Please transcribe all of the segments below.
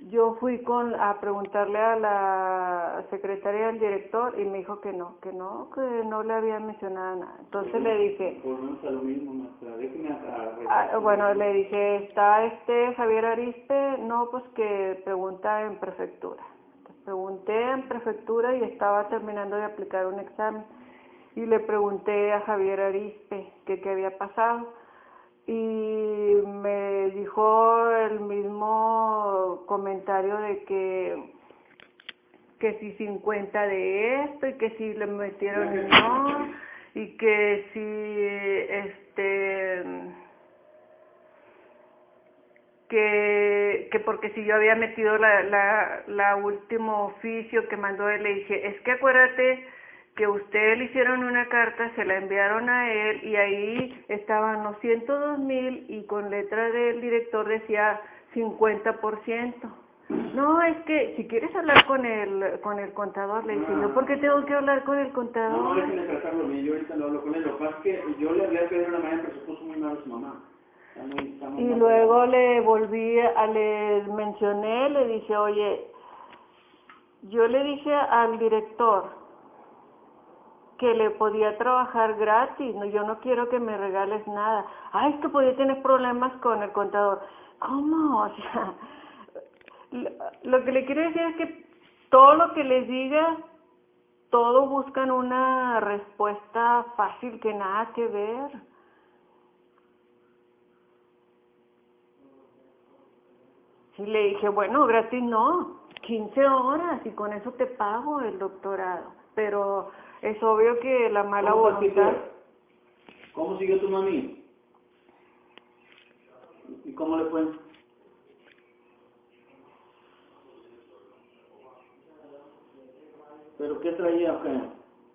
yo fui a preguntarle a la secretaria del director y me dijo que no le había mencionado nada. Entonces le dije, volvemos a lo mismo, maestra, déjeme bueno, le dije, ¿está Javier Arispe? No, pues que pregunta en prefectura. Entonces, pregunté en prefectura y estaba terminando de aplicar un examen. Y le pregunté a Javier Arispe que qué había pasado. Y me dijo el mismo comentario de que si 50 de esto y que si le metieron el no y que si que porque si yo había metido la último oficio que mandó él. Le dije, es que acuérdate que usted le hicieron una carta, se la enviaron a él y ahí estaban los 102,000 y con letra del director decía 50%. No, es que si quieres hablar con el contador, le dije yo, ¿por qué tengo que hablar con el contador? No, déjenme tratarlo bien, yo ahorita lo hablo con él. Lo que pasa es que yo le había pedido una manera, pero se puso muy mal a su mamá. Está muy y mal. luego le mencioné, le dije, oye, yo le dije al director que le podía trabajar gratis, no, yo no quiero que me regales nada. Ay, es que podía tener problemas con el contador. ¿Cómo? O sea, lo que le quiero decir es que todo lo que les diga, todo buscan una respuesta fácil que nada que ver. Y le dije, bueno, gratis no, 15 horas y con eso te pago el doctorado. Pero es obvio que la mala voluntad... ¿Cómo siguió tu mami? ¿Y cómo le fue? ¿Pero qué traía o qué?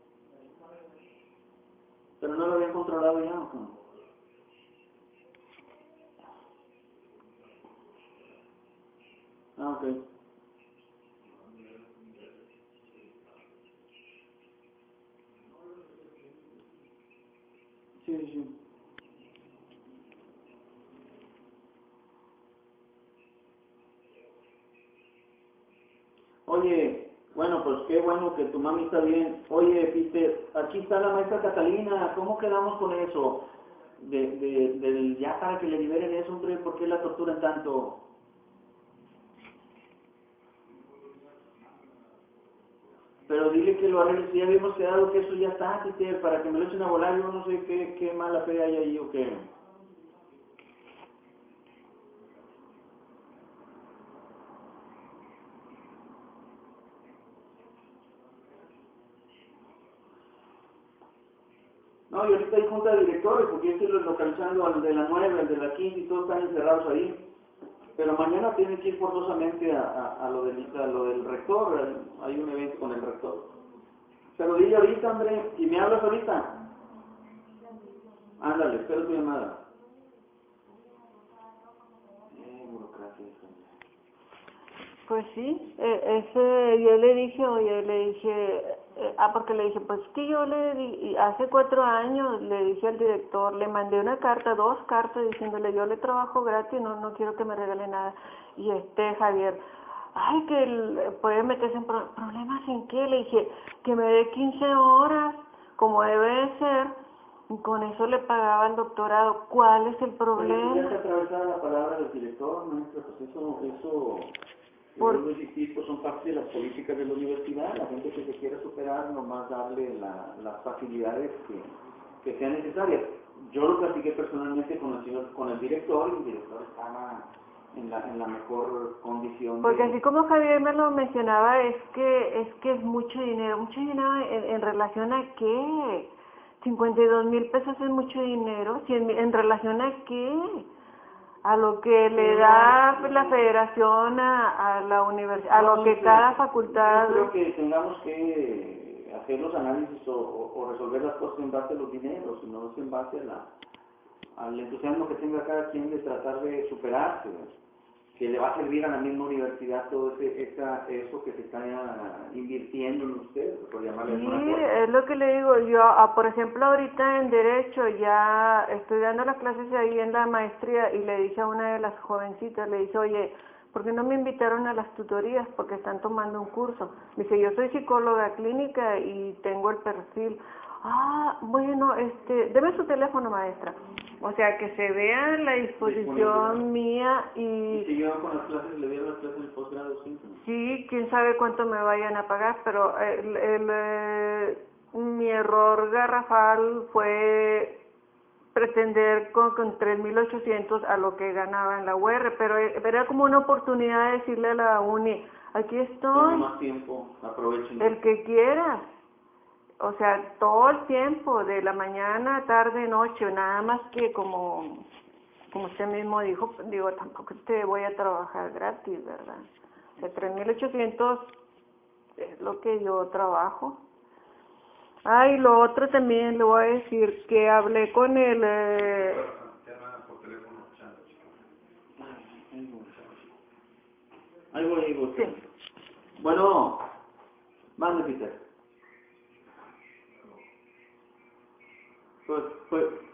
¿Pero no lo habían controlado ya o qué? Ah, ok. Sí, sí, sí. Oye, bueno, pues qué bueno que tu mami está bien. Oye, Peter, aquí está la maestra Catalina, ¿cómo quedamos con eso? Ya para que le liberen eso, hombre, ¿por qué la torturan tanto? Pero dile que lo arregle, si ya habíamos quedado que eso ya está, Peter, para que me lo echen a volar, yo no sé qué mala fe hay ahí o qué. No, y ahorita hay junta de directores, porque yo estoy localizando al de la 9, al de la 15 y todos están encerrados ahí. Pero mañana tienen que ir forzosamente a lo del rector, hay un evento con el rector. Pero dile ahorita, André, si me hablas ahorita, ándale, espero tu llamada. Burocracia. Pues sí, yo le dije, porque le dije, pues que yo hace 4 años le dije al director, le mandé una carta, 2 cartas diciéndole, yo le trabajo gratis, no quiero que me regale nada. Y Javier, ay, que puede meterse en problemas. ¿En qué? Le dije, que me dé 15 horas, como debe de ser, y con eso le pagaba el doctorado. ¿Cuál es el problema? Pero ya se atravesaba la palabra del director, maestro, pues eso vuelvo a insistir, pues son parte de las políticas de la universidad. La gente que se quiera superar, nomás darle las facilidades que sean necesarias. Yo lo platiqué personalmente con el director, y el director estaba en la mejor condición. Porque así como Javier me lo mencionaba, es que es mucho dinero en relación a qué. 52,000 pesos es mucho dinero, ¿en relación a qué? A lo que le da la federación a la universidad, a lo que cada facultad... Yo creo que tengamos que hacer los análisis o resolver las cosas en base a los dineros, y no en base al entusiasmo que tenga cada quien de tratar de superarse, que le va a servir a la misma universidad todo eso que se está invirtiendo en usted, por llamarle Sí, alguna cosa. es lo que le digo yo, por ejemplo, ahorita en Derecho ya estoy dando las clases ahí en la maestría y le dije a una de las jovencitas, le dije, oye, ¿por qué no me invitaron a las tutorías? Porque están tomando un curso. Dice, yo soy psicóloga clínica y tengo el perfil. Ah, bueno, deme su teléfono, maestra. O sea, que se vea la disposición mía ¿Y si yo con las clases, le dieron las clases en el posgrado, sí? Sí, quién sabe cuánto me vayan a pagar, pero mi error garrafal fue pretender con 3.800 a lo que ganaba en la UR, pero era como una oportunidad de decirle a la uni, aquí estoy, Tome más tiempo, aprovechen. el que quiera, o sea, todo el tiempo, de la mañana, tarde, noche, nada más que como usted mismo dijo, digo, tampoco te voy a trabajar gratis, ¿verdad? O sea, 3.800 es lo que yo trabajo. Ay, lo otro también le voy a decir que hablé con el... Ahí voy. Sí. Bueno, mande, Peter. Pues,